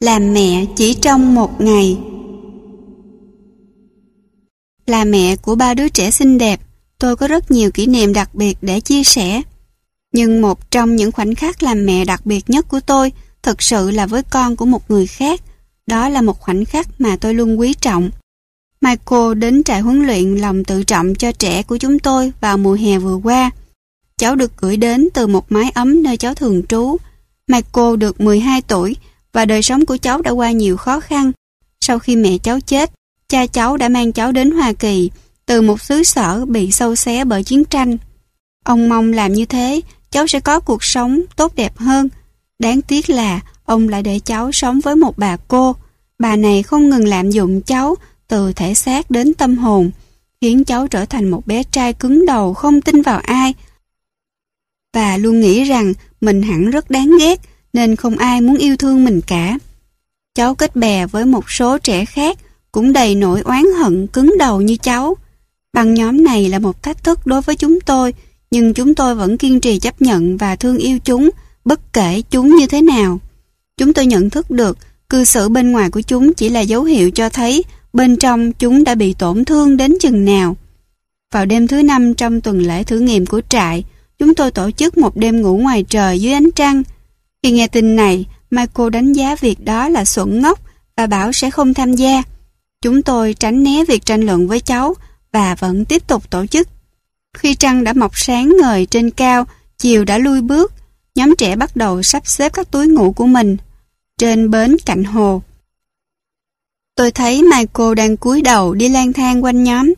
Làm mẹ chỉ trong một ngày. Là mẹ của 3 đứa trẻ xinh đẹp, tôi có rất nhiều kỷ niệm đặc biệt để chia sẻ. Nhưng một trong những khoảnh khắc làm mẹ đặc biệt nhất của tôi thực sự là với con của một người khác. Đó là một khoảnh khắc mà tôi luôn quý trọng. Michael đến trại huấn luyện lòng tự trọng cho trẻ của chúng tôi vào mùa hè vừa qua. Cháu được gửi đến từ một mái ấm nơi cháu thường trú. Michael được 12 tuổi và đời sống của cháu đã qua nhiều khó khăn. Sau khi mẹ cháu chết, cha cháu đã mang cháu đến Hoa Kỳ từ một xứ sở bị xâu xé bởi chiến tranh. Ông mong làm như thế, cháu sẽ có cuộc sống tốt đẹp hơn. Đáng tiếc là ông lại để cháu sống với một bà cô. Bà này không ngừng lạm dụng cháu từ thể xác đến tâm hồn, khiến cháu trở thành một bé trai cứng đầu không tin vào ai và luôn nghĩ rằng mình hẳn rất đáng ghét nên không ai muốn yêu thương mình cả. Cháu kết bè với một số trẻ khác cũng đầy nỗi oán hận cứng đầu như cháu. Băng nhóm này là một thách thức đối với chúng tôi, nhưng chúng tôi vẫn kiên trì chấp nhận và thương yêu chúng bất kể chúng như thế nào. Chúng tôi nhận thức được cư xử bên ngoài của chúng chỉ là dấu hiệu cho thấy bên trong chúng đã bị tổn thương đến chừng nào. Vào đêm thứ 5 trong tuần lễ thử nghiệm của trại, chúng tôi tổ chức một đêm ngủ ngoài trời dưới ánh trăng. Khi nghe tin này, Michael đánh giá việc đó là xuẩn ngốc và bảo sẽ không tham gia. Chúng tôi tránh né việc tranh luận với cháu và vẫn tiếp tục tổ chức. Khi trăng đã mọc sáng ngời trên cao, chiều đã lui bước, nhóm trẻ bắt đầu sắp xếp các túi ngủ của mình trên bến cạnh hồ. Tôi thấy Michael đang cúi đầu đi lang thang quanh nhóm.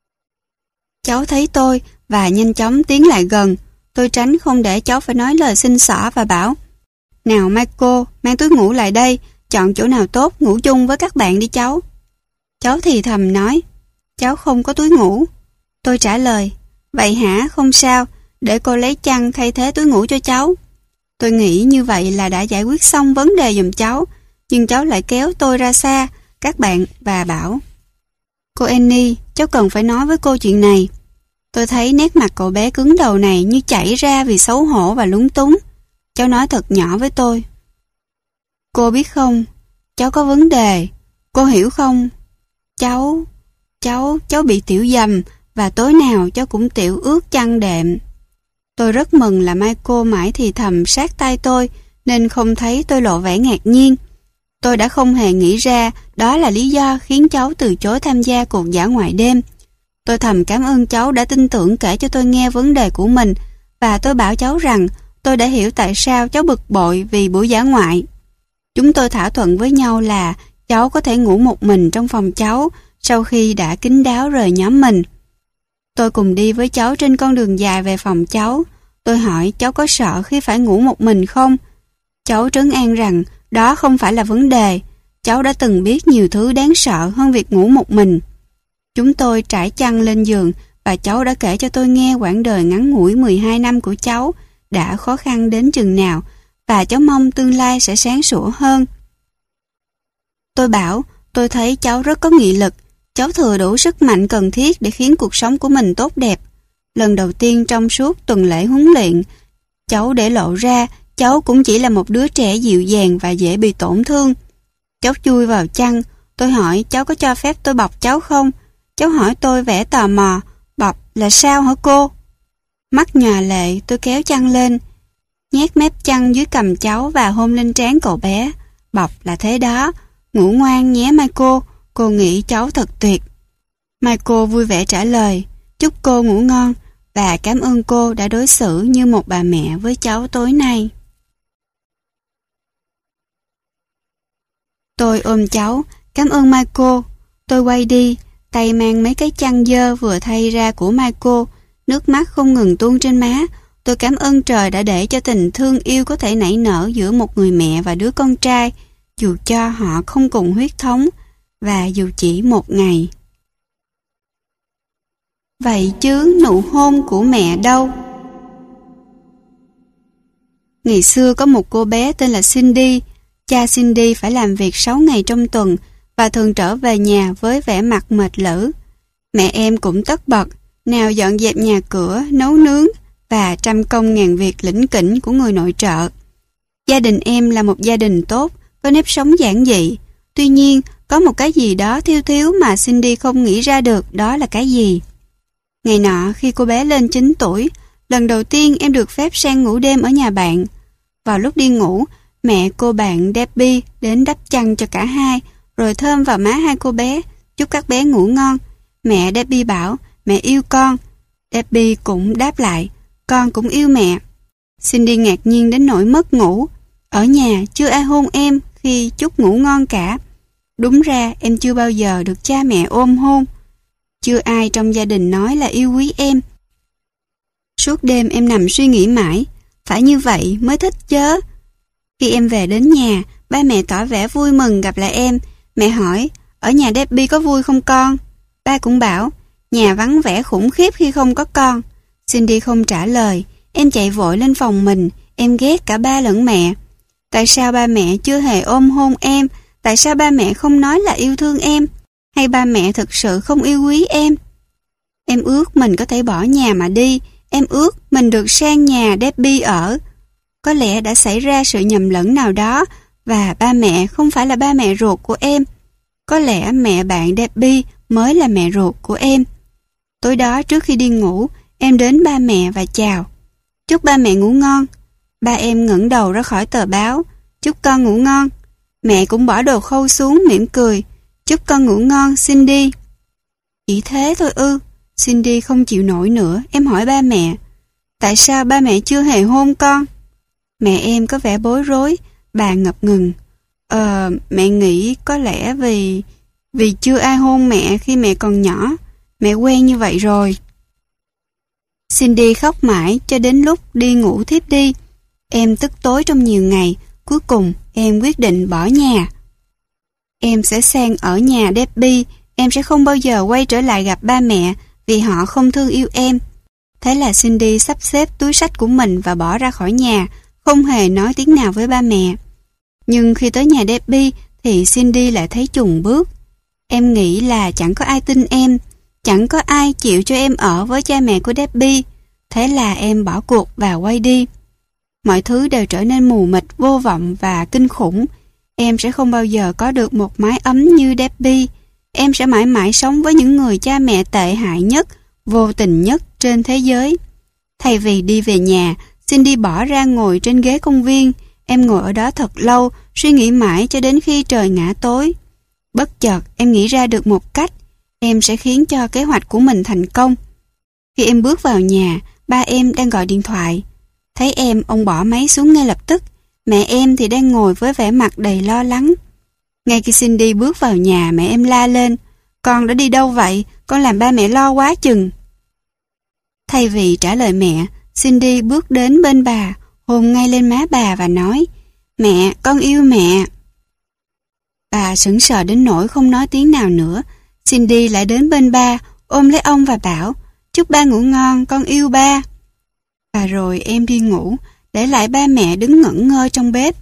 Cháu thấy tôi và nhanh chóng tiến lại gần. Tôi tránh không để cháu phải nói lời xin xỏ và bảo: "Nào Michael, mang túi ngủ lại đây, chọn chỗ nào tốt ngủ chung với các bạn đi cháu." Cháu thì thầm nói: "Cháu không có túi ngủ." Tôi trả lời: "Vậy hả, không sao, để cô lấy chăn thay thế túi ngủ cho cháu." Tôi nghĩ như vậy là đã giải quyết xong vấn đề giùm cháu, nhưng cháu lại kéo tôi ra xa các bạn và bảo: "Cô Annie, cháu cần phải nói với cô chuyện này." Tôi thấy nét mặt cậu bé cứng đầu này như chảy ra vì xấu hổ và lúng túng. Cháu nói thật nhỏ với tôi: "Cô biết không, cháu có vấn đề, cô hiểu không? Cháu bị tiểu dầm và tối nào cháu cũng tiểu ướt chăn đệm." Tôi rất mừng là Michael mãi thì thầm sát tai tôi nên không thấy tôi lộ vẻ ngạc nhiên. Tôi đã không hề nghĩ ra đó là lý do khiến cháu từ chối tham gia cuộc dã ngoại đêm. Tôi thầm cảm ơn cháu đã tin tưởng kể cho tôi nghe vấn đề của mình và tôi bảo cháu rằng tôi đã hiểu tại sao cháu bực bội vì buổi dã ngoại. Chúng tôi thỏa thuận với nhau là cháu có thể ngủ một mình trong phòng cháu sau khi đã kín đáo rời nhóm mình. Tôi cùng đi với cháu trên con đường dài về phòng cháu. Tôi hỏi cháu có sợ khi phải ngủ một mình không? Cháu trấn an rằng đó không phải là vấn đề. Cháu đã từng biết nhiều thứ đáng sợ hơn việc ngủ một mình. Chúng tôi trải chăn lên giường và cháu đã kể cho tôi nghe quãng đời ngắn ngủi 12 năm của cháu đã khó khăn đến chừng nào và cháu mong tương lai sẽ sáng sủa hơn. Tôi bảo tôi thấy cháu rất có nghị lực, cháu thừa đủ sức mạnh cần thiết để khiến cuộc sống của mình tốt đẹp. Lần đầu tiên trong suốt tuần lễ huấn luyện, cháu để lộ ra cháu cũng chỉ là một đứa trẻ dịu dàng và dễ bị tổn thương. Cháu chui vào chăn, tôi hỏi cháu có cho phép tôi bọc cháu không? Cháu hỏi tôi vẻ tò mò: "Bọc là sao hả cô?" Mắt nhòa lệ, tôi kéo chăn lên, nhét mép chăn dưới cằm cháu và hôn lên trán cậu bé. "Bọc là thế đó, ngủ ngoan nhé Michael, cô nghĩ cháu thật tuyệt." Michael vui vẻ trả lời: "Chúc cô ngủ ngon và cảm ơn cô đã đối xử như một bà mẹ với cháu tối nay." Tôi ôm cháu: "Cảm ơn Michael." Tôi quay đi, tay mang mấy cái chăn dơ vừa thay ra của Michael, nước mắt không ngừng tuôn trên má. Tôi cảm ơn trời đã để cho tình thương yêu có thể nảy nở giữa một người mẹ và đứa con trai, dù cho họ không cùng huyết thống và dù chỉ một ngày. Vậy chứ nụ hôn của mẹ đâu? Ngày xưa có một cô bé tên là Cindy. Cha Cindy phải làm việc 6 ngày trong tuần và thường trở về nhà với vẻ mặt mệt lử. Mẹ em cũng tất bật, nào dọn dẹp nhà cửa, nấu nướng và trăm công ngàn việc lỉnh kỉnh của người nội trợ. Gia đình em là một gia đình tốt, có nếp sống giản dị. Tuy nhiên, có một cái gì đó thiếu thiếu mà Cindy không nghĩ ra được đó là cái gì. Ngày nọ khi cô bé lên 9 tuổi, lần đầu tiên em được phép sang ngủ đêm ở nhà bạn. Vào lúc đi ngủ, mẹ cô bạn Debbie đến đắp chăn cho cả hai, rồi thơm vào má hai cô bé, chúc các bé ngủ ngon. Mẹ Debbie bảo, mẹ yêu con. Debbie cũng đáp lại, con cũng yêu mẹ. Cindy ngạc nhiên đến nỗi mất ngủ. Ở nhà chưa ai hôn em khi chúc ngủ ngon cả. Đúng ra em chưa bao giờ được cha mẹ ôm hôn. Chưa ai trong gia đình nói là yêu quý em. Suốt đêm em nằm suy nghĩ mãi, phải như vậy mới thích chớ. Khi em về đến nhà, ba mẹ tỏ vẻ vui mừng gặp lại em. Mẹ hỏi, ở nhà Debbie có vui không con? Ba cũng bảo, nhà vắng vẻ khủng khiếp khi không có con. Cindy không trả lời, em chạy vội lên phòng mình, em ghét cả ba lẫn mẹ. Tại sao ba mẹ chưa hề ôm hôn em? Tại sao ba mẹ không nói là yêu thương em? Hay ba mẹ thực sự không yêu quý em? Em ước mình có thể bỏ nhà mà đi. Em ước mình được sang nhà Debbie ở. Có lẽ đã xảy ra sự nhầm lẫn nào đó và ba mẹ không phải là ba mẹ ruột của em. Có lẽ mẹ bạn Debbie mới là mẹ ruột của em. Tối đó trước khi đi ngủ, em đến ba mẹ và chào. Chúc ba mẹ ngủ ngon. Ba em ngẩng đầu ra khỏi tờ báo. Chúc con ngủ ngon. Mẹ cũng bỏ đồ khâu xuống mỉm cười. Chúc con ngủ ngon, Cindy. Chỉ thế thôi ư? Cindy không chịu nổi nữa. Em hỏi ba mẹ, tại sao ba mẹ chưa hề hôn con? Mẹ em có vẻ bối rối. Bà ngập ngừng. Mẹ nghĩ có lẽ vì chưa ai hôn mẹ khi mẹ còn nhỏ. Mẹ quen như vậy rồi. Cindy khóc mãi cho đến lúc đi ngủ thiếp đi. Em tức tối trong nhiều ngày. Cuối cùng em quyết định bỏ nhà. Em sẽ sang ở nhà Debbie. Em sẽ không bao giờ quay trở lại gặp ba mẹ vì họ không thương yêu em. Thế là Cindy sắp xếp túi xách của mình và bỏ ra khỏi nhà, không hề nói tiếng nào với ba mẹ. Nhưng khi tới nhà Debbie thì Cindy lại thấy chùng bước. Em nghĩ là chẳng có ai tin em, chẳng có ai chịu cho em ở với cha mẹ của Debbie. Thế là em bỏ cuộc và quay đi. Mọi thứ đều trở nên mù mịt, vô vọng và kinh khủng. Em sẽ không bao giờ có được một mái ấm như Debbie. Em sẽ mãi mãi sống với những người cha mẹ tệ hại nhất, vô tình nhất trên thế giới. Thay vì đi về nhà, Cindy bỏ ra ngồi trên ghế công viên. Em ngồi ở đó thật lâu, suy nghĩ mãi cho đến khi trời ngã tối. Bất chợt, em nghĩ ra được một cách. Em sẽ khiến cho kế hoạch của mình thành công. Khi em bước vào nhà, ba em đang gọi điện thoại. Thấy em, ông bỏ máy xuống ngay lập tức. Mẹ em thì đang ngồi với vẻ mặt đầy lo lắng. Ngay khi Cindy bước vào nhà, mẹ em la lên. Con đã đi đâu vậy? Con làm ba mẹ lo quá chừng. Thay vì trả lời mẹ, Cindy bước đến bên bà, hôn ngay lên má bà và nói, mẹ, con yêu mẹ. Bà sững sờ đến nỗi không nói tiếng nào nữa. Cindy lại đến bên ba, ôm lấy ông và bảo, chúc ba ngủ ngon, con yêu ba. Và rồi em đi ngủ, để lại ba mẹ đứng ngẩn ngơ trong bếp.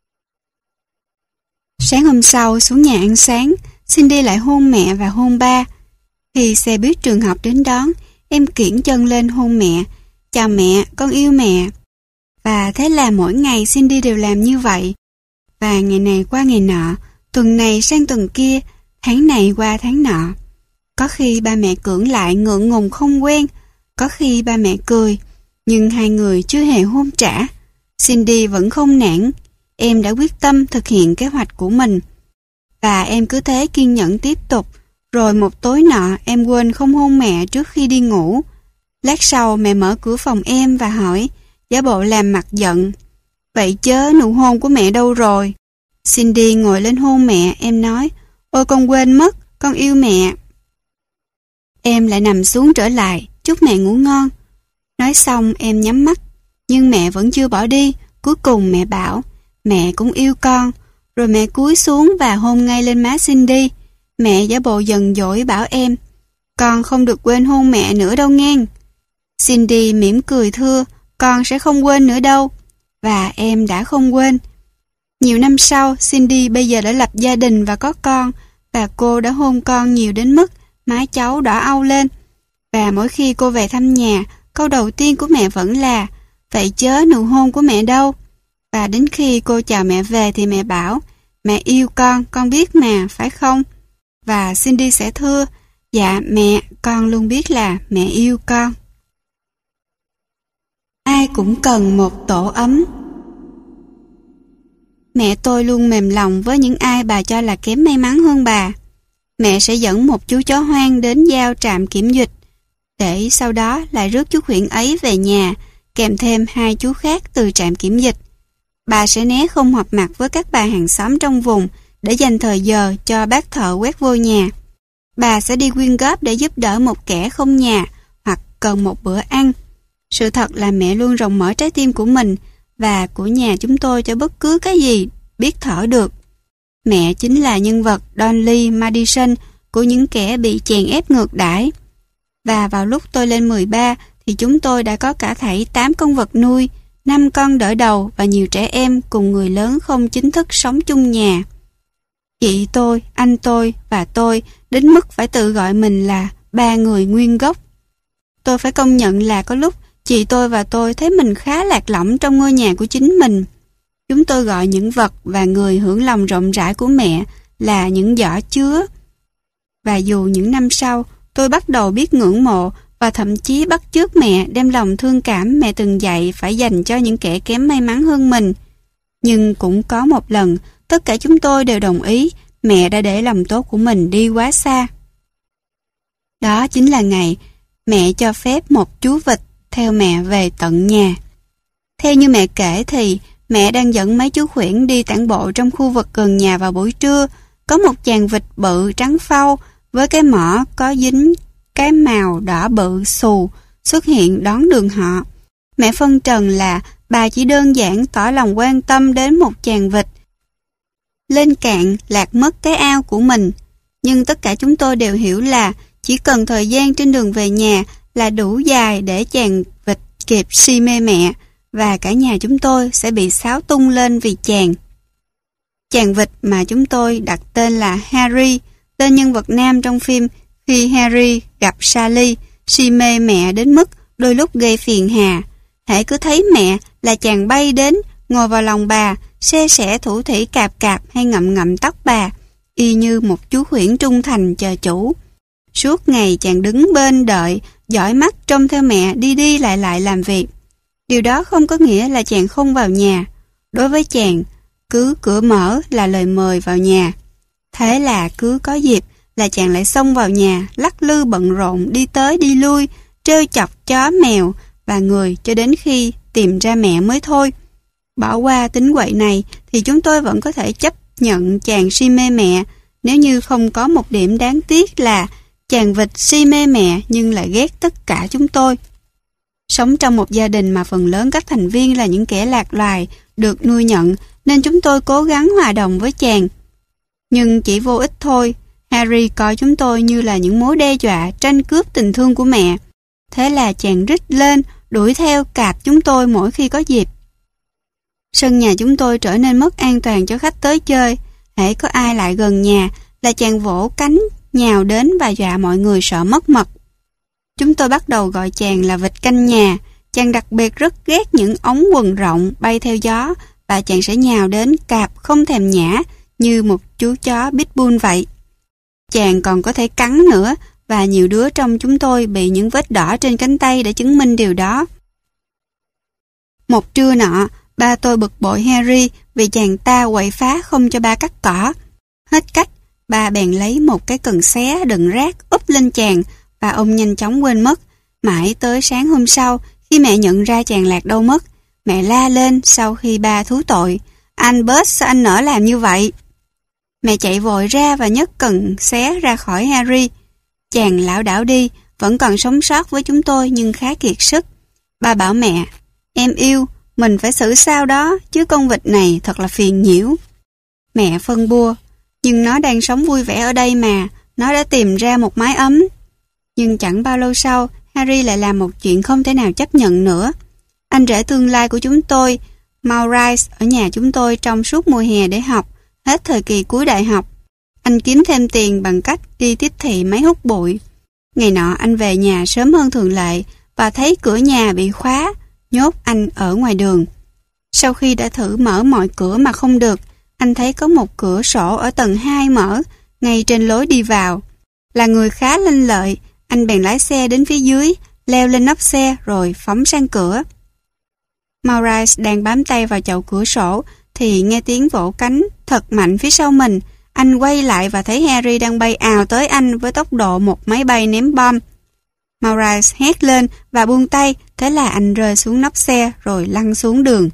Sáng hôm sau xuống nhà ăn sáng, Cindy lại hôn mẹ và hôn ba. Khi xe buýt trường học đến đón, em kiễng chân lên hôn mẹ. Chào mẹ, con yêu mẹ. Và thế là mỗi ngày Cindy đều làm như vậy. Và ngày này qua ngày nọ, tuần này sang tuần kia, tháng này qua tháng nọ. Có khi ba mẹ cưỡng lại ngượng ngùng không quen, có khi ba mẹ cười, nhưng hai người chưa hề hôn trả. Cindy vẫn không nản. Em đã quyết tâm thực hiện kế hoạch của mình. Và em cứ thế kiên nhẫn tiếp tục. Rồi một tối nọ em quên không hôn mẹ trước khi đi ngủ. Lát sau mẹ mở cửa phòng em và hỏi, giả bộ làm mặt giận. Vậy chớ, nụ hôn của mẹ đâu rồi? Cindy ngồi lên hôn mẹ, em nói, ôi con quên mất, con yêu mẹ. Em lại nằm xuống trở lại, chúc mẹ ngủ ngon. Nói xong em nhắm mắt, nhưng mẹ vẫn chưa bỏ đi. Cuối cùng mẹ bảo, mẹ cũng yêu con. Rồi mẹ cúi xuống và hôn ngay lên má Cindy. Mẹ giả bộ giận dỗi bảo em, con không được quên hôn mẹ nữa đâu ngang. Cindy mỉm cười thưa, con sẽ không quên nữa đâu. Và em đã không quên. Nhiều năm sau, Cindy bây giờ đã lập gia đình và có con, và cô đã hôn con nhiều đến mức má cháu đỏ au lên. Và mỗi khi cô về thăm nhà, câu đầu tiên của mẹ vẫn là, vậy chớ, nụ hôn của mẹ đâu? Và đến khi cô chào mẹ về thì mẹ bảo, mẹ yêu con biết mà, phải không? Và Cindy sẽ thưa, dạ mẹ, con luôn biết là mẹ yêu con. Ai cũng cần một tổ ấm. Mẹ tôi luôn mềm lòng với những ai bà cho là kém may mắn hơn bà. Mẹ sẽ dẫn một chú chó hoang đến giao trạm kiểm dịch, để sau đó lại rước chú khuyển ấy về nhà, kèm thêm 2 chú khác từ trạm kiểm dịch. Bà sẽ né không họp mặt với các bà hàng xóm trong vùng để dành thời giờ cho bác thợ quét vôi nhà. Bà sẽ đi quyên góp để giúp đỡ một kẻ không nhà hoặc cần một bữa ăn. Sự thật là mẹ luôn rộng mở trái tim của mình và của nhà chúng tôi cho bất cứ cái gì biết thở được. Mẹ chính là nhân vật Donley Madison của những kẻ bị chèn ép ngược đãi. Và vào lúc tôi lên 13 thì chúng tôi đã có cả thảy 8 con vật nuôi, 5 con đỡ đầu và nhiều trẻ em cùng người lớn không chính thức sống chung nhà. Chị tôi, anh tôi và tôi đến mức phải tự gọi mình là 3 người nguyên gốc. Tôi phải công nhận là có lúc chị tôi và tôi thấy mình khá lạc lõng trong ngôi nhà của chính mình. Chúng tôi gọi những vật và người hưởng lòng rộng rãi của mẹ là những giỏ chứa. Và dù những năm sau, tôi bắt đầu biết ngưỡng mộ và thậm chí bắt chước mẹ đem lòng thương cảm mẹ từng dạy phải dành cho những kẻ kém may mắn hơn mình. Nhưng cũng có một lần, tất cả chúng tôi đều đồng ý mẹ đã để lòng tốt của mình đi quá xa. Đó chính là ngày mẹ cho phép một chú vịt theo mẹ về tận nhà. Theo như mẹ kể thì mẹ đang dẫn mấy chú khuyển đi tản bộ trong khu vực gần nhà vào buổi trưa. Có một chàng vịt bự trắng phau với cái mỏ có dính cái màu đỏ bự xù xuất hiện đón đường họ. Mẹ phân trần là bà chỉ đơn giản tỏ lòng quan tâm đến một chàng vịt lên cạn lạc mất cái ao của mình. Nhưng tất cả chúng tôi đều hiểu là chỉ cần thời gian trên đường về nhà là đủ dài để chàng vịt kịp si mê mẹ, và cả nhà chúng tôi sẽ bị xáo tung lên vì chàng. Chàng vịt mà chúng tôi đặt tên là Harry, tên nhân vật nam trong phim Khi Harry gặp Sally, si mê mẹ đến mức đôi lúc gây phiền hà. Hễ cứ thấy mẹ là chàng bay đến, ngồi vào lòng bà, se sẻ thủ thỉ cạp cạp hay ngậm ngậm tóc bà, y như một chú khuyển trung thành chờ chủ. Suốt ngày chàng đứng bên đợi, dõi mắt trông theo mẹ đi đi lại làm việc. Điều đó không có nghĩa là chàng không vào nhà. Đối với chàng, cứ cửa mở là lời mời vào nhà. Thế là cứ có dịp là chàng lại xông vào nhà, lắc lư bận rộn, đi tới đi lui, trêu chọc chó mèo và người cho đến khi tìm ra mẹ mới thôi. Bỏ qua tính quậy này thì chúng tôi vẫn có thể chấp nhận chàng si mê mẹ, nếu như không có một điểm đáng tiếc là chàng vịt si mê mẹ nhưng lại ghét tất cả chúng tôi. Sống trong một gia đình mà phần lớn các thành viên là những kẻ lạc loài được nuôi nhận, nên chúng tôi cố gắng hòa đồng với chàng. Nhưng chỉ vô ích thôi. Harry coi chúng tôi như là những mối đe dọa tranh cướp tình thương của mẹ. Thế là chàng rít lên, đuổi theo cạp chúng tôi mỗi khi có dịp. Sân nhà chúng tôi trở nên mất an toàn cho khách tới chơi. Hễ có ai lại gần nhà là chàng vỗ cánh, nhào đến và dọa mọi người sợ mất mật. Chúng tôi bắt đầu gọi chàng là vịt canh nhà. Chàng đặc biệt rất ghét những ống quần rộng bay theo gió, và chàng sẽ nhào đến cạp không thèm nhả như một chú chó pitbull vậy. Chàng còn có thể cắn nữa, và nhiều đứa trong chúng tôi bị những vết đỏ trên cánh tay để chứng minh điều đó. Một trưa nọ, ba tôi bực bội Harry vì chàng ta quậy phá không cho ba cắt cỏ. Hết cách, ba bèn lấy một cái cần xé đựng rác úp lên chàng, và ông nhanh chóng quên mất. Mãi tới sáng hôm sau, khi mẹ nhận ra chàng lạc đâu mất, mẹ la lên sau khi ba thú tội: "Albert, sao anh nỡ làm như vậy?" Mẹ chạy vội ra và nhấc cần xé ra khỏi Harry. Chàng lảo đảo đi, vẫn còn sống sót với chúng tôi nhưng khá kiệt sức. Ba bảo mẹ: "Em yêu, mình phải xử sao đó, chứ con vịt này thật là phiền nhiễu." Mẹ phân bua: "Nhưng nó đang sống vui vẻ ở đây mà, nó đã tìm ra một mái ấm." Nhưng chẳng bao lâu sau, Harry lại làm một chuyện không thể nào chấp nhận nữa. Anh rể tương lai của chúng tôi, Maurice, ở nhà chúng tôi trong suốt mùa hè để học, hết thời kỳ cuối đại học. Anh kiếm thêm tiền bằng cách đi tiếp thị máy hút bụi. Ngày nọ anh về nhà sớm hơn thường lệ và thấy cửa nhà bị khóa, nhốt anh ở ngoài đường. Sau khi đã thử mở mọi cửa mà không được, Anh thấy có một cửa sổ ở tầng 2 mở, ngay trên lối đi vào. Là người khá lanh lợi, anh bèn lái xe đến phía dưới, leo lên nóc xe rồi phóng sang cửa. Maurice đang bám tay vào chậu cửa sổ thì nghe tiếng vỗ cánh thật mạnh phía sau mình. Anh quay lại và thấy Harry đang bay ào tới anh với tốc độ một máy bay ném bom. Maurice hét lên và buông tay, thế là anh rơi xuống nóc xe rồi lăn xuống đường.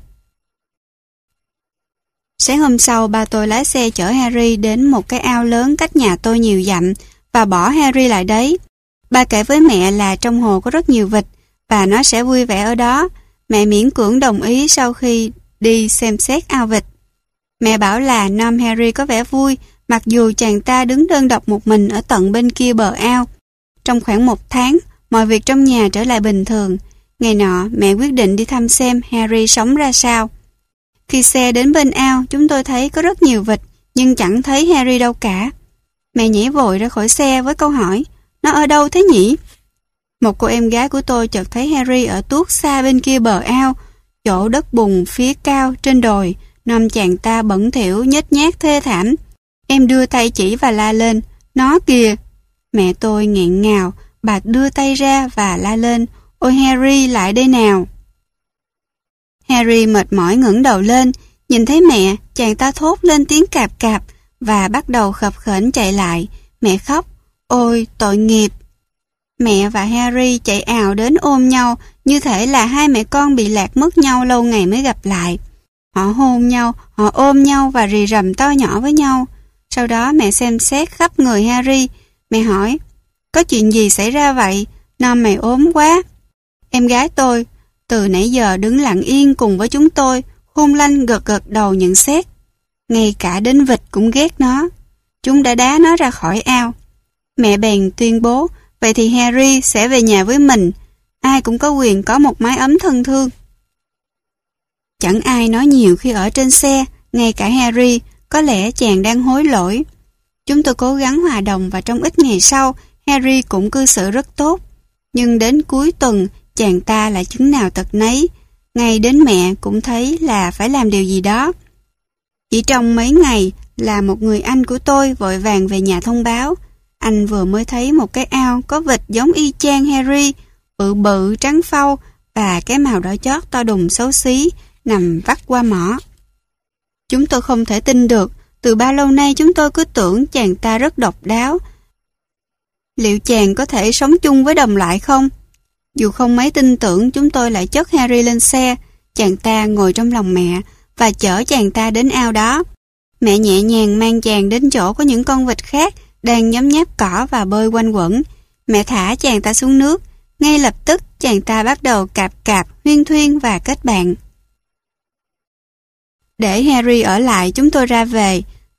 Sáng hôm sau, ba tôi lái xe chở Harry đến một cái ao lớn cách nhà tôi nhiều dặm và bỏ Harry lại đấy. Ba kể với mẹ là trong hồ có rất nhiều vịt và nó sẽ vui vẻ ở đó. Mẹ miễn cưỡng đồng ý sau khi đi xem xét ao vịt. Mẹ bảo là Nom Harry có vẻ vui, mặc dù chàng ta đứng đơn độc một mình ở tận bên kia bờ ao. Trong khoảng 1 tháng, mọi việc trong nhà trở lại bình thường. Ngày nọ, mẹ quyết định đi thăm xem Harry sống ra sao. Khi xe đến bên ao, chúng tôi thấy có rất nhiều vịt, nhưng chẳng thấy Harry đâu cả. Mẹ nhảy vội ra khỏi xe với câu hỏi, nó ở đâu thế nhỉ? Một cô em gái của tôi chợt thấy Harry ở tuốt xa bên kia bờ ao, chỗ đất bùn phía cao trên đồi. Nom chàng ta bẩn thỉu nhếch nhác thê thảm. Em đưa tay chỉ và la lên, nó kìa. Mẹ tôi nghẹn ngào, bà đưa tay ra và la lên, ôi Harry lại đây nào. Harry mệt mỏi ngẩng đầu lên, nhìn thấy mẹ, chàng ta thốt lên tiếng cạp cạp và bắt đầu khập khểnh chạy lại. Mẹ khóc, ôi tội nghiệp. Mẹ và Harry chạy ào đến ôm nhau, như thể là hai mẹ con bị lạc mất nhau lâu ngày mới gặp lại. Họ hôn nhau, họ ôm nhau và rì rầm to nhỏ với nhau. Sau đó mẹ xem xét khắp người Harry. Mẹ hỏi, có chuyện gì xảy ra vậy? Nom mày ốm quá. Em gái tôi, từ nãy giờ đứng lặng yên cùng với chúng tôi, khôn lanh gật gật đầu nhận xét. Ngay cả đến vịt cũng ghét nó. Chúng đã đá nó ra khỏi ao. Mẹ bèn tuyên bố, vậy thì Harry sẽ về nhà với mình. Ai cũng có quyền có một mái ấm thân thương. Chẳng ai nói nhiều khi ở trên xe, ngay cả Harry, có lẽ chàng đang hối lỗi. Chúng tôi cố gắng hòa đồng và trong ít ngày sau, Harry cũng cư xử rất tốt. Nhưng đến cuối tuần, chàng ta lại chứng nào tật nấy. Ngay đến mẹ cũng thấy là phải làm điều gì đó. Chỉ trong mấy ngày là một người anh của tôi vội vàng về nhà thông báo. Anh vừa mới thấy một cái ao có vịt giống y chang Harry, bự bự trắng phau và cái màu đỏ chót to đùng xấu xí, nằm vắt qua mỏ. Chúng tôi không thể tin được, từ bao lâu nay chúng tôi cứ tưởng chàng ta rất độc đáo. Liệu chàng có thể sống chung với đồng loại không? Dù không mấy tin tưởng, chúng tôi lại chất Harry lên xe, chàng ta ngồi trong lòng mẹ và chở chàng ta đến ao đó. Mẹ nhẹ nhàng mang chàng đến chỗ có những con vịt khác đang nhấm nháp cỏ và bơi quanh quẩn. Mẹ thả chàng ta xuống nước, ngay lập tức chàng ta bắt đầu cạp cạp, huyên thuyên và kết bạn. Để Harry ở lại, chúng tôi ra về.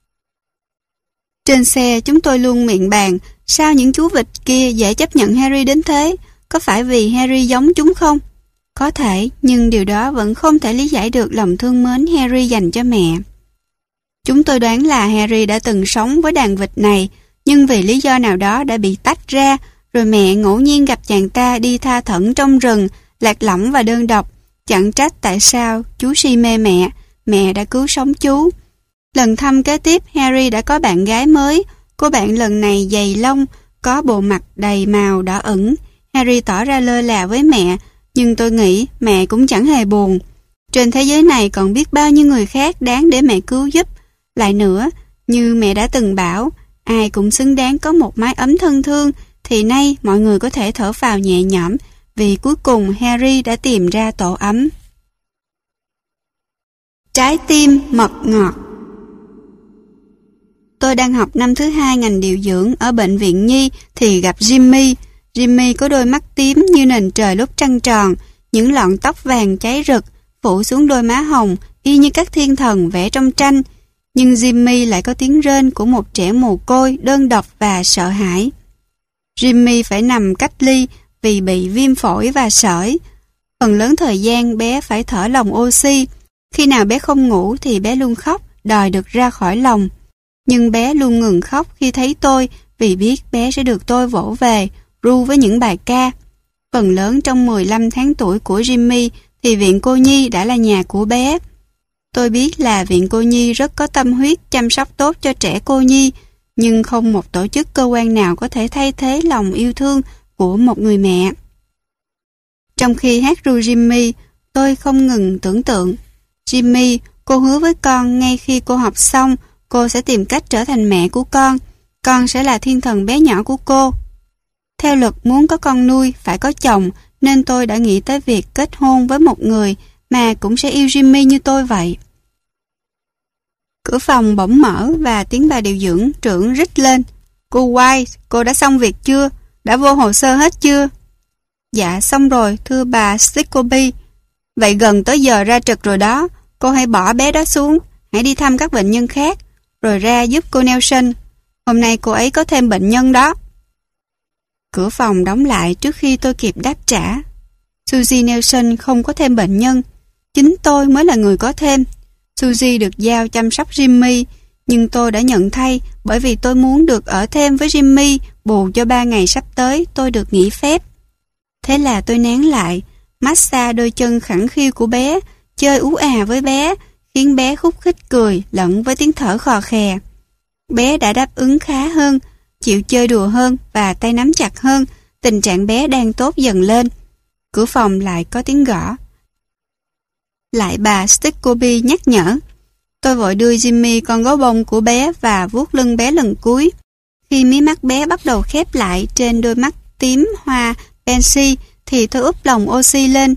Trên xe chúng tôi luôn miệng bàn, sao những chú vịt kia dễ chấp nhận Harry đến thế? Có phải vì Harry giống chúng không? Có thể, nhưng điều đó vẫn không thể lý giải được lòng thương mến Harry dành cho mẹ. Chúng tôi đoán là Harry đã từng sống với đàn vịt này, nhưng vì lý do nào đó đã bị tách ra, rồi mẹ ngẫu nhiên gặp chàng ta đi tha thẩn trong rừng, lạc lõng và đơn độc. Chẳng trách tại sao chú si mê mẹ, mẹ đã cứu sống chú. Lần thăm kế tiếp, Harry đã có bạn gái mới. Cô bạn lần này dày lông, có bộ mặt đầy màu đỏ ửng. Harry tỏ ra lơ là với mẹ, nhưng tôi nghĩ mẹ cũng chẳng hề buồn. Trên thế giới này còn biết bao nhiêu người khác đáng để mẹ cứu giúp. Lại nữa, như mẹ đã từng bảo, ai cũng xứng đáng có một mái ấm thân thương, thì nay mọi người có thể thở phào nhẹ nhõm, vì cuối cùng Harry đã tìm ra tổ ấm. Trái tim mật ngọt. Tôi đang học năm thứ 2 ngành điều dưỡng ở bệnh viện Nhi thì gặp Jimmy. Jimmy có đôi mắt tím như nền trời lúc trăng tròn, những lọn tóc vàng cháy rực phủ xuống đôi má hồng y như các thiên thần vẽ trong tranh. Nhưng Jimmy lại có tiếng rên của một trẻ mồ côi đơn độc và sợ hãi. Jimmy phải nằm cách ly vì bị viêm phổi và sởi. Phần lớn thời gian bé phải thở lồng oxy. Khi nào bé không ngủ thì bé luôn khóc, đòi được ra khỏi lồng. Nhưng bé luôn ngừng khóc khi thấy tôi vì biết bé sẽ được tôi vỗ về, ru với những bài ca. Phần lớn trong 15 tháng tuổi của Jimmy thì viện cô nhi đã là nhà của bé. Tôi biết là Viện Cô Nhi rất có tâm huyết chăm sóc tốt cho trẻ cô nhi, nhưng không một tổ chức cơ quan nào có thể thay thế lòng yêu thương của một người mẹ. Trong khi hát ru Jimmy, tôi không ngừng tưởng tượng. Jimmy, cô hứa với con ngay khi cô học xong, cô sẽ tìm cách trở thành mẹ của con sẽ là thiên thần bé nhỏ của cô. Theo luật muốn có con nuôi, phải có chồng, nên tôi đã nghĩ tới việc kết hôn với một người mà cũng sẽ yêu Jimmy như tôi vậy. Cửa phòng bỗng mở và tiếng bà điều dưỡng trưởng rít lên. Cô White, cô đã xong việc chưa? Đã vô hồ sơ hết chưa? Dạ, xong rồi, thưa bà Stickoby. Vậy gần tới giờ ra trực rồi đó. Cô hãy bỏ bé đó xuống, hãy đi thăm các bệnh nhân khác, rồi ra giúp cô Nelson. Hôm nay cô ấy có thêm bệnh nhân đó. Cửa phòng đóng lại trước khi tôi kịp đáp trả. Susie Nelson không có thêm bệnh nhân. Chính tôi mới là người có thêm. Susie được giao chăm sóc Jimmy, nhưng tôi đã nhận thay bởi vì tôi muốn được ở thêm với Jimmy bù cho 3 ngày sắp tới tôi được nghỉ phép. Thế là tôi nén lại, massage đôi chân khẳng khiu của bé, chơi ú à với bé, khiến bé khúc khích cười lẫn với tiếng thở khò khè. Bé đã đáp ứng khá hơn, chịu chơi đùa hơn và tay nắm chặt hơn, tình trạng bé đang tốt dần lên. Cửa phòng lại có tiếng gõ. Lại bà Stickoby nhắc nhở. Tôi vội đưa Jimmy con gấu bông của bé và vuốt lưng bé lần cuối. Khi mí mắt bé bắt đầu khép lại trên đôi mắt tím hoa Pansy thì tôi úp lồng oxy lên.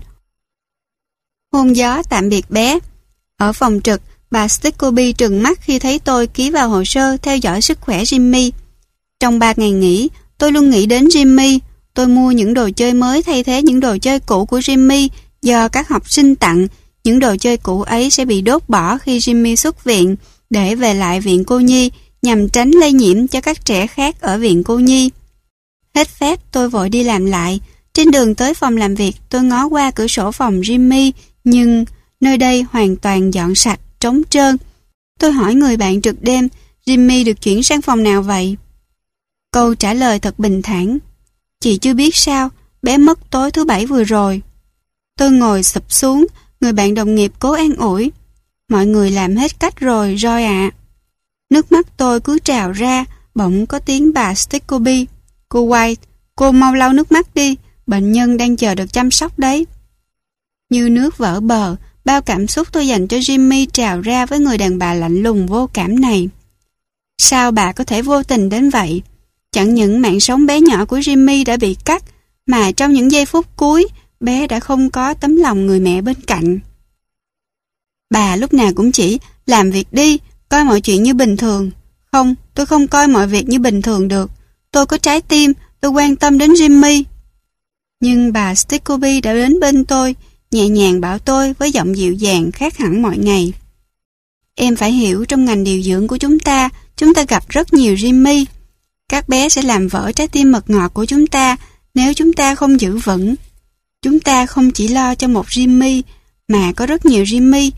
Hôn gió tạm biệt bé. Ở phòng trực, bà Stickoby trừng mắt khi thấy tôi ký vào hồ sơ theo dõi sức khỏe Jimmy. Trong 3 ngày nghỉ, tôi luôn nghĩ đến Jimmy. Tôi mua những đồ chơi mới thay thế những đồ chơi cũ của Jimmy do các học sinh tặng. Những đồ chơi cũ ấy sẽ bị đốt bỏ khi Jimmy xuất viện để về lại viện cô nhi nhằm tránh lây nhiễm cho các trẻ khác ở viện cô nhi. Hết phép tôi vội đi làm lại. Trên đường tới phòng làm việc tôi ngó qua cửa sổ phòng Jimmy, nhưng nơi đây hoàn toàn dọn sạch, trống trơn. Tôi hỏi người bạn trực đêm, Jimmy được chuyển sang phòng nào vậy? Câu trả lời thật bình thản. Chị chưa biết sao, bé mất tối thứ Bảy vừa rồi. Tôi ngồi sụp xuống, người bạn đồng nghiệp cố an ủi. Mọi người làm hết cách rồi, Roy ạ. Nước mắt tôi cứ trào ra, bỗng có tiếng bà Stickoby. Cô White, cô mau lau nước mắt đi, bệnh nhân đang chờ được chăm sóc đấy. Như nước vỡ bờ, bao cảm xúc tôi dành cho Jimmy trào ra với người đàn bà lạnh lùng vô cảm này. Sao bà có thể vô tình đến vậy? Chẳng những mạng sống bé nhỏ của Jimmy đã bị cắt, mà trong những giây phút cuối, bé đã không có tấm lòng người mẹ bên cạnh. Bà lúc nào cũng chỉ làm việc đi, coi mọi chuyện như bình thường. Không, tôi không coi mọi việc như bình thường được. Tôi có trái tim, tôi quan tâm đến Jimmy. Nhưng bà Stickoby đã đến bên tôi, nhẹ nhàng bảo tôi với giọng dịu dàng khác hẳn mọi ngày. Em phải hiểu trong ngành điều dưỡng của chúng ta gặp rất nhiều Jimmy. Các bé sẽ làm vỡ trái tim mật ngọt của chúng ta nếu chúng ta không giữ vững. Chúng ta không chỉ lo cho một Jimmy, mà có rất nhiều Jimmy.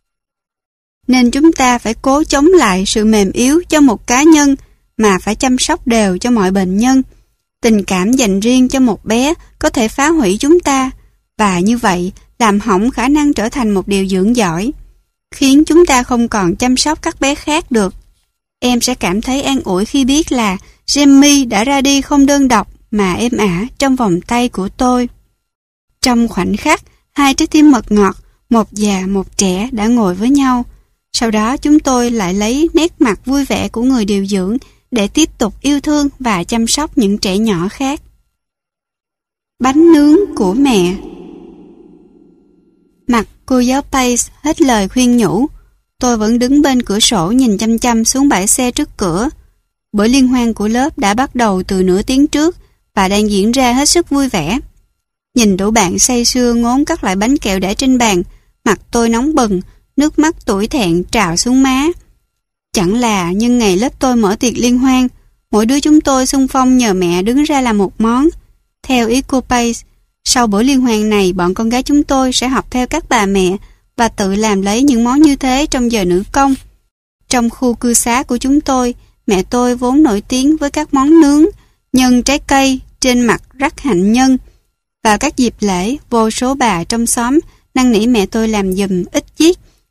Nên chúng ta phải cố chống lại sự mềm yếu cho một cá nhân, mà phải chăm sóc đều cho mọi bệnh nhân. Tình cảm dành riêng cho một bé có thể phá hủy chúng ta, và như vậy làm hỏng khả năng trở thành một điều dưỡng giỏi, khiến chúng ta không còn chăm sóc các bé khác được. Em sẽ cảm thấy an ủi khi biết là Jimmy đã ra đi không đơn độc mà êm ả trong vòng tay của tôi. Trong khoảnh khắc, hai trái tim mật ngọt, một già một trẻ đã ngồi với nhau. Sau đó chúng tôi lại lấy nét mặt vui vẻ của người điều dưỡng để tiếp tục yêu thương và chăm sóc những trẻ nhỏ khác. Bánh nướng của mẹ. Mặt cô giáo Pace hết lời khuyên nhủ. Tôi vẫn đứng bên cửa sổ nhìn chăm chăm xuống bãi xe trước cửa. Bữa liên hoan của lớp đã bắt đầu từ nửa tiếng trước và đang diễn ra hết sức vui vẻ. Nhìn đủ bạn say sưa ngốn các loại bánh kẹo để trên bàn, mặt tôi nóng bừng, nước mắt tủi thẹn trào xuống má. Chẳng là nhân ngày lớp tôi mở tiệc liên hoan, mỗi đứa chúng tôi xung phong nhờ mẹ đứng ra làm một món. Theo ý cô Pace, sau buổi liên hoan này bọn con gái chúng tôi sẽ học theo các bà mẹ và tự làm lấy những món như thế trong giờ nữ công. Trong khu cư xá của chúng tôi, mẹ tôi vốn nổi tiếng với các món nướng, nhân trái cây trên mặt rắc hạnh nhân. Vào các dịp lễ, vô số bà trong xóm năn nỉ mẹ tôi làm giùm ít chiếc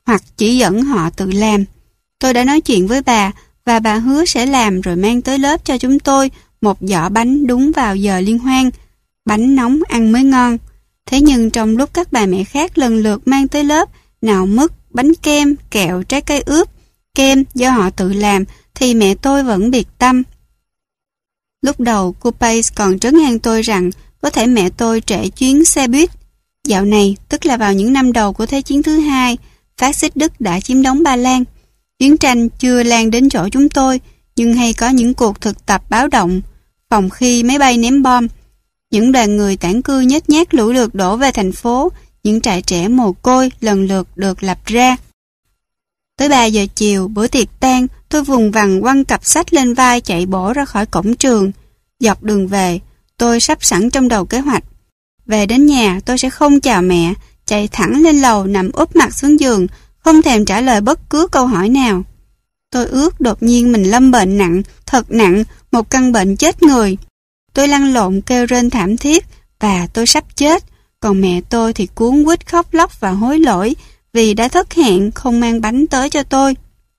hoặc chỉ dẫn họ tự làm. Tôi đã nói chuyện với bà và bà hứa sẽ làm rồi mang tới lớp cho chúng tôi một giỏ bánh đúng vào giờ liên hoan. Bánh nóng ăn mới ngon. Thế nhưng trong lúc các bà mẹ khác lần lượt mang tới lớp nào mứt, bánh kem, kẹo, trái cây ướp, kem do họ tự làm thì mẹ tôi vẫn biệt tâm. Lúc đầu cô Pace còn trấn an tôi rằng có thể mẹ tôi trễ chuyến xe buýt. Dạo này, tức là vào những năm đầu của Thế chiến thứ hai, phát xít Đức đã chiếm đóng Ba Lan. Chiến tranh chưa lan đến chỗ chúng tôi, nhưng hay có những cuộc thực tập báo động, phòng khi máy bay ném bom. Những đoàn người tản cư nhếch nhác lũ lượt đổ về thành phố, những trại trẻ mồ côi lần lượt được lập ra. Tới 3 giờ chiều, bữa tiệc tan, tôi vùng vằng quăng cặp sách lên vai chạy bổ ra khỏi cổng trường. Dọc đường về, tôi sắp sẵn trong đầu kế hoạch. Về đến nhà, tôi sẽ không chào mẹ, chạy thẳng lên lầu nằm úp mặt xuống giường, không thèm trả lời bất cứ câu hỏi nào. Tôi ước đột nhiên mình lâm bệnh nặng, thật nặng, một căn bệnh chết người. Tôi lăn lộn kêu rên thảm thiết và tôi sắp chết, còn mẹ tôi thì cuống quýt khóc lóc và hối lỗi vì đã thất hẹn không mang bánh tới cho tôi.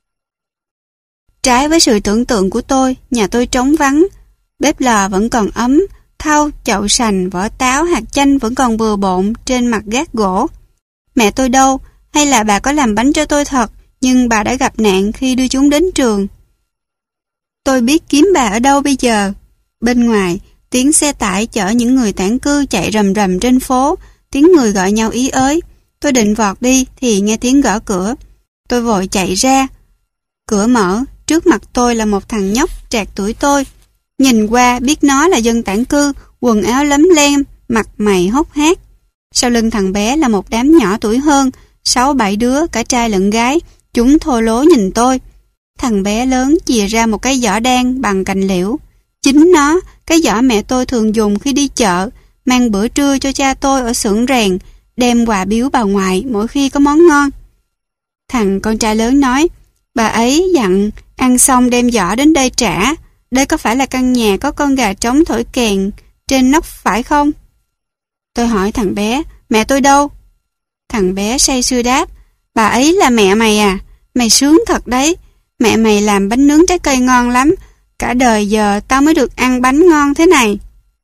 Trái với sự tưởng tượng của tôi, nhà tôi trống vắng. Bếp lò vẫn còn ấm, thau, chậu sành, vỏ táo, hạt chanh vẫn còn bừa bộn trên mặt gác gỗ. Mẹ tôi đâu? Hay là bà có làm bánh cho tôi thật, nhưng bà đã gặp nạn khi đưa chúng đến trường? Tôi biết kiếm bà ở đâu bây giờ? Bên ngoài, tiếng xe tải chở những người tản cư chạy rầm rầm trên phố, tiếng người gọi nhau ý ới. Tôi định vọt đi thì nghe tiếng gõ cửa. Tôi vội chạy ra. Cửa mở, trước mặt tôi là một thằng nhóc trạc tuổi tôi. Nhìn qua biết nó là dân tản cư, quần áo lấm lem, mặt mày hốc hác. Sau lưng thằng bé là một đám nhỏ tuổi hơn, 6-7 đứa, cả trai lẫn gái. Chúng thô lố nhìn tôi. Thằng bé lớn chìa ra một cái giỏ đan bằng cành liễu. Chính nó, cái giỏ mẹ tôi thường dùng khi đi chợ, mang bữa trưa cho cha tôi ở xưởng rèn, đem quà biếu bà ngoại mỗi khi có món ngon. Thằng con trai lớn nói, bà ấy dặn ăn xong đem giỏ đến đây trả. Đây có phải là căn nhà có con gà trống thổi kèn trên nóc phải không? Tôi hỏi thằng bé, mẹ tôi đâu? Thằng bé say sưa đáp, bà ấy là mẹ mày à? Mày sướng thật đấy. Mẹ mày làm bánh nướng trái cây ngon lắm. Cả đời giờ tao mới được ăn bánh ngon thế này.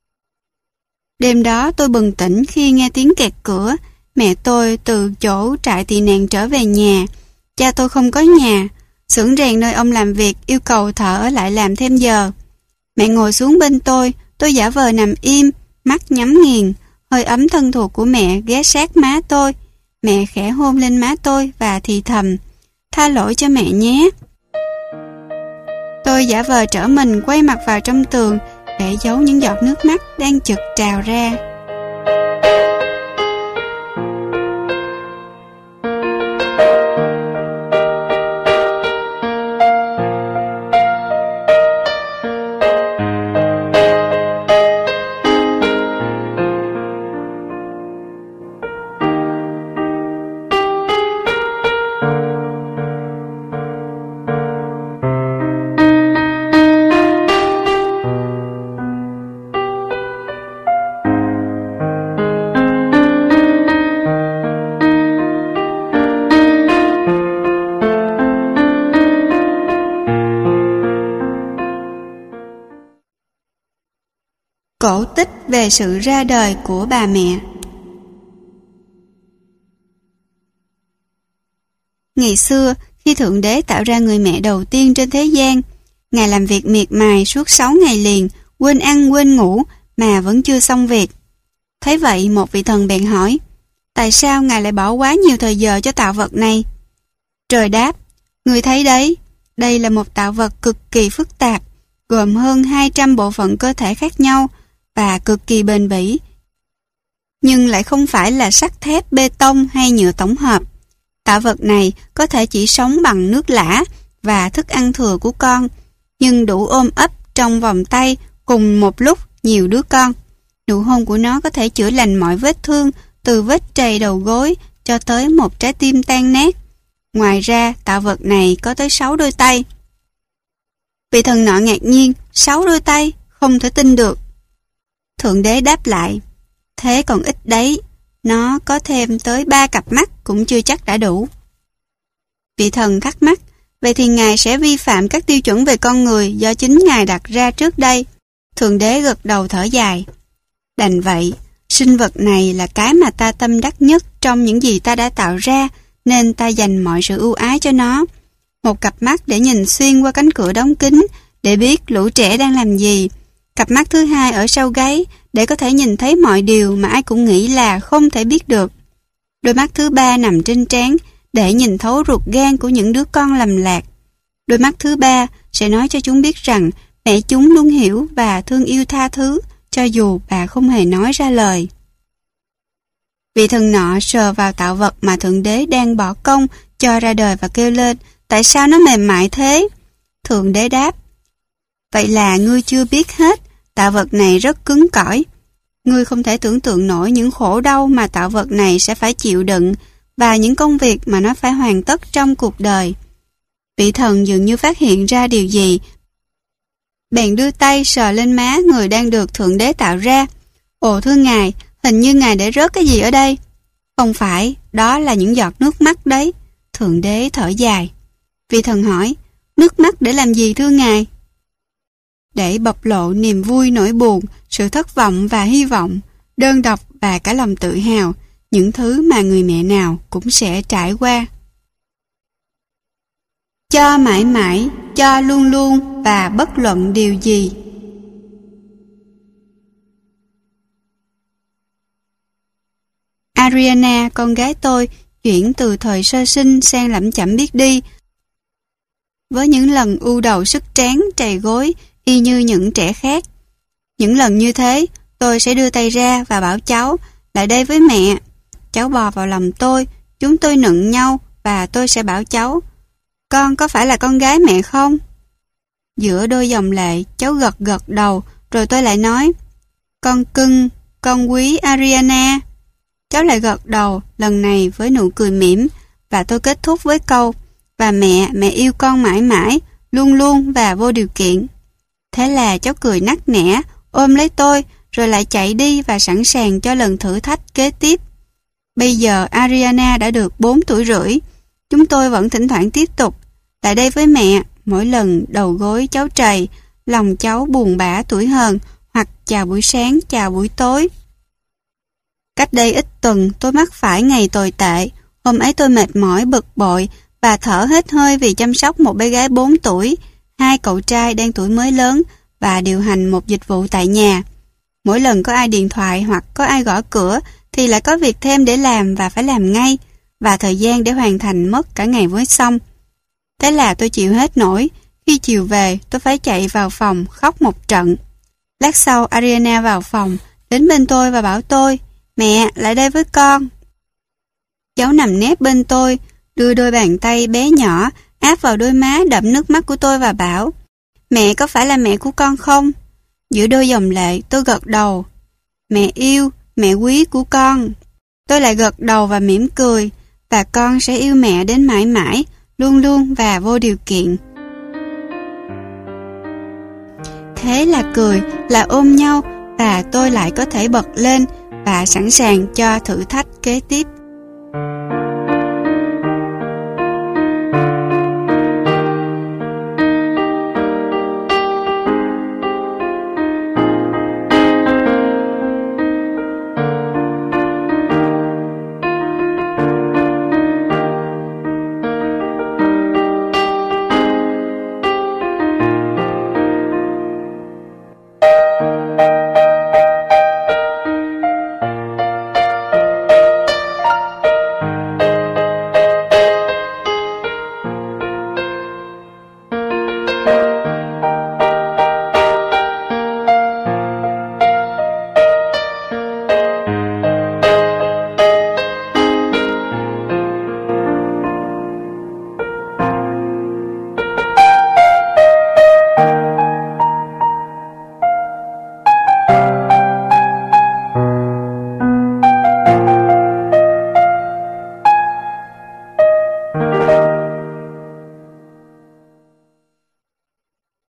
Đêm đó tôi bừng tỉnh khi nghe tiếng kẹt cửa. Mẹ tôi từ chỗ trại tị nạn trở về nhà. Cha tôi không có nhà. Xưởng rèn nơi ông làm việc yêu cầu thợ ở lại làm thêm giờ. Mẹ ngồi xuống bên tôi giả vờ nằm im, mắt nhắm nghiền. Hơi ấm thân thuộc của mẹ ghé sát má tôi. Mẹ khẽ hôn lên má tôi và thì thầm, tha lỗi cho mẹ nhé. Tôi giả vờ trở mình quay mặt vào trong tường để giấu những giọt nước mắt đang chực trào ra. Cổ tích về sự ra đời của bà mẹ. Ngày xưa, khi Thượng Đế tạo ra người mẹ đầu tiên trên thế gian, Ngài làm việc miệt mài suốt 6 ngày liền, quên ăn quên ngủ mà vẫn chưa xong việc. Thấy vậy, một vị thần bèn hỏi, tại sao Ngài lại bỏ quá nhiều thời giờ cho tạo vật này? Trời đáp, người thấy đấy, đây là một tạo vật cực kỳ phức tạp, gồm hơn 200 bộ phận cơ thể khác nhau, và cực kỳ bền bỉ, nhưng lại không phải là sắt thép, bê tông hay nhựa tổng hợp. Tạo vật này có thể chỉ sống bằng nước lã và thức ăn thừa của con, nhưng đủ ôm ấp trong vòng tay cùng một lúc nhiều đứa con. Nụ hôn của nó có thể chữa lành mọi vết thương, từ vết trầy đầu gối cho tới một trái tim tan nát. Ngoài ra, tạo vật này có tới 6 đôi tay. Vị thần nọ ngạc nhiên, 6 đôi tay, không thể tin được. Thượng Đế đáp lại, thế còn ít đấy, nó có thêm tới 3 cặp mắt cũng chưa chắc đã đủ. Vị thần thắc mắc, vậy thì Ngài sẽ vi phạm các tiêu chuẩn về con người do chính Ngài đặt ra trước đây. Thượng đế gật đầu thở dài. Đành vậy, sinh vật này là cái mà ta tâm đắc nhất trong những gì ta đã tạo ra, nên ta dành mọi sự ưu ái cho nó. Một cặp mắt để nhìn xuyên qua cánh cửa đóng kín, để biết lũ trẻ đang làm gì. Cặp mắt thứ hai ở sau gáy, để có thể nhìn thấy mọi điều mà ai cũng nghĩ là không thể biết được. Đôi mắt thứ ba nằm trên trán, để nhìn thấu ruột gan của những đứa con lầm lạc. Đôi mắt thứ ba sẽ nói cho chúng biết rằng mẹ chúng luôn hiểu và thương yêu tha thứ, cho dù bà không hề nói ra lời. Vị thần nọ sờ vào tạo vật mà Thượng Đế đang bỏ công cho ra đời và kêu lên, tại sao nó mềm mại thế? Thượng Đế đáp, vậy là ngươi chưa biết hết, tạo vật này rất cứng cỏi. Ngươi không thể tưởng tượng nổi những khổ đau mà tạo vật này sẽ phải chịu đựng và những công việc mà nó phải hoàn tất trong cuộc đời. Vị thần dường như phát hiện ra điều gì, bèn đưa tay sờ lên má người đang được Thượng Đế tạo ra. Ồ thưa Ngài, hình như Ngài để rớt cái gì ở đây. Không phải, đó là những giọt nước mắt đấy. Thượng Đế thở dài. Vị thần hỏi, nước mắt để làm gì thưa Ngài? Để bộc lộ niềm vui nỗi buồn, sự thất vọng và hy vọng, đơn độc và cả lòng tự hào, những thứ mà người mẹ nào cũng sẽ trải qua. Cho mãi mãi, cho luôn luôn và bất luận điều gì. Ariana, con gái tôi, chuyển từ thời sơ sinh sang lẩm chẩm biết đi, với những lần u đầu sức tráng, trầy gối, y như những trẻ khác. Những lần như thế, tôi sẽ đưa tay ra và bảo cháu, lại đây với mẹ. Cháu bò vào lòng tôi, chúng tôi nựng nhau và tôi sẽ bảo cháu, con có phải là con gái mẹ không? Giữa đôi dòng lệ, cháu gật gật đầu, rồi tôi lại nói, con cưng, con quý Ariana. Cháu lại gật đầu, lần này với nụ cười mỉm, và tôi kết thúc với câu, và mẹ yêu con mãi mãi, luôn luôn và vô điều kiện. Thế là cháu cười nắc nẻ, ôm lấy tôi, rồi lại chạy đi và sẵn sàng cho lần thử thách kế tiếp. Bây giờ Ariana đã được 4 tuổi rưỡi. Chúng tôi vẫn thỉnh thoảng tiếp tục, lại đây với mẹ, mỗi lần đầu gối cháu trầy, lòng cháu buồn bã tủi hờn, hoặc chào buổi sáng, chào buổi tối. Cách đây ít tuần, tôi mắc phải ngày tồi tệ. Hôm ấy tôi mệt mỏi, bực bội và thở hết hơi vì chăm sóc một bé gái 4 tuổi, 2 cậu trai đang tuổi mới lớn và điều hành một dịch vụ tại nhà. Mỗi lần có ai điện thoại hoặc có ai gõ cửa thì lại có việc thêm để làm và phải làm ngay, và thời gian để hoàn thành mất cả ngày mới xong. Thế là tôi chịu hết nổi. Khi chiều về, tôi phải chạy vào phòng khóc một trận. Lát sau, Ariana vào phòng, đến bên tôi và bảo tôi, mẹ, lại đây với con. Cháu nằm nép bên tôi, đưa đôi bàn tay bé nhỏ áp vào đôi má đẫm nước mắt của tôi và bảo, mẹ có phải là mẹ của con không? Giữa đôi dòng lệ, tôi gật đầu. Mẹ yêu, mẹ quý của con. Tôi lại gật đầu và mỉm cười, và con sẽ yêu mẹ đến mãi mãi, luôn luôn và vô điều kiện. Thế là cười, là ôm nhau, và tôi lại có thể bật lên và sẵn sàng cho thử thách kế tiếp.